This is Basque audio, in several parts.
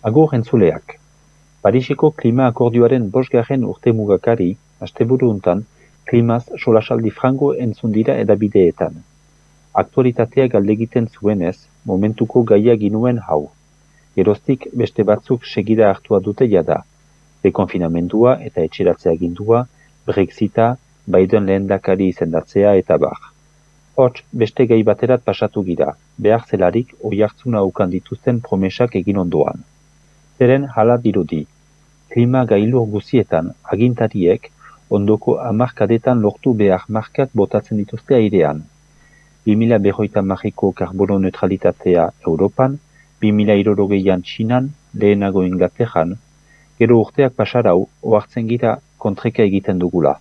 Agur entzuleak. Pariseko klima akordioaren 5. urtemugakari, asteburu hontan, klimaz solasaldi frango entzun dira edabideetan. Aktualitatea galdegiten zuenez, momentuko gaia ginuen hau. Geroztik beste batzuk segida hartua dute jada. Dekonfinamendua eta etxeratzea agindua, Brexita, Biden lehendakari izendatzea eta bar. Hots, beste gai baterat pasatu gira, behar zelarik oihartzuna ukan dituzten promesak egin ondoan. Zeren hala dirudi. Klima gailur guzietan agintariek ondoko hamarkadetan lortu behar markak botatzen dituzte airean. 2050ko karbono neutralitatea Europan, 2060an Txinan, lehenago Inglaterran, gero urteak pasarau ohartzen gira kontreka egiten dugula.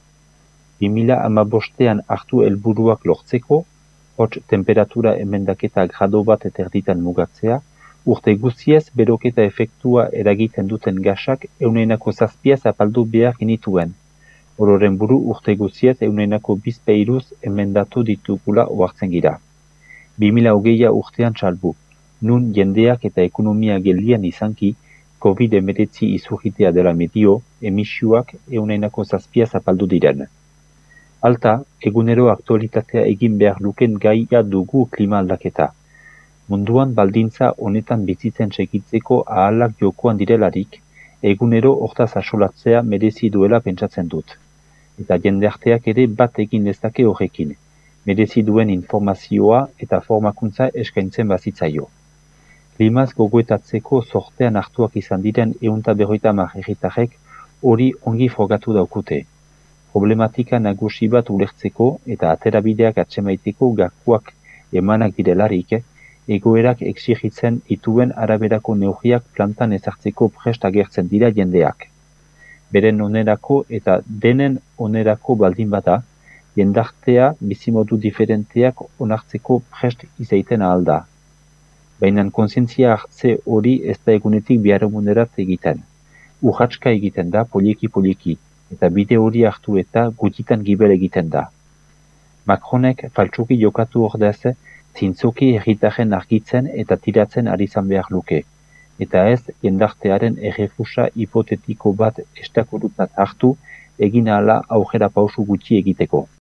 2015an hartu helburuak lortzeko, hots temperatura emendaketa grado bat eterditan mugatzea, urte guztiez beroketa efektua eragiten duten gasak 7% apaldu behar genituen. Ororen buru urte guztiez 7% emendatu ditugula ohartzen gira. 2020a urtean salbu, nun jendeak eta ekonomia geldian izanki, COVID-19 izugitea dela medio, emisioak 7% apaldu diren. Alta, egunero aktualitatea egin behar luken gaia dugu klima aldaketa. Munduan baldintza honetan bizitzen segitzeko ahalak jokoan direlarik, egunero hortaz asolatzea merezi duela pentsatzen dut. Eta jendearteak ere bat egin dezake horrekin, merezi duen informazioa eta formakuntza eskaintzen bazitzaio. Klimaz gogoetatzeko zortean hartuak izan diren 150 herritarrek hori ongi frogatu daukute. Problematika nagusi bat ulertzeko eta aterabideak atsemaiteko gakoak emanak direlarik, egoerak exigitzen dituen araberako neurriak plantan ezartzeko prest agertzen dira jendeak. Beren onerako eta denen onerako baldin bada, jendartea bizimodu diferenteak onartzeko prest izaiten ahal da. Baina kontzientzia hartze hori ez da egunetik biharamunerat egiten. Urratska egiten da poliki-poliki, eta bide hori hartu eta gutitan gibel egiten da. Macronek faltsuki jokatu ordez, zintzoki herritarren argitzen eta tiratzen ari izan behar luke, eta ez jendartearen errefusa hipotetiko bat estakorutzat hartu egin ahala aurrera pausu gutxi egiteko.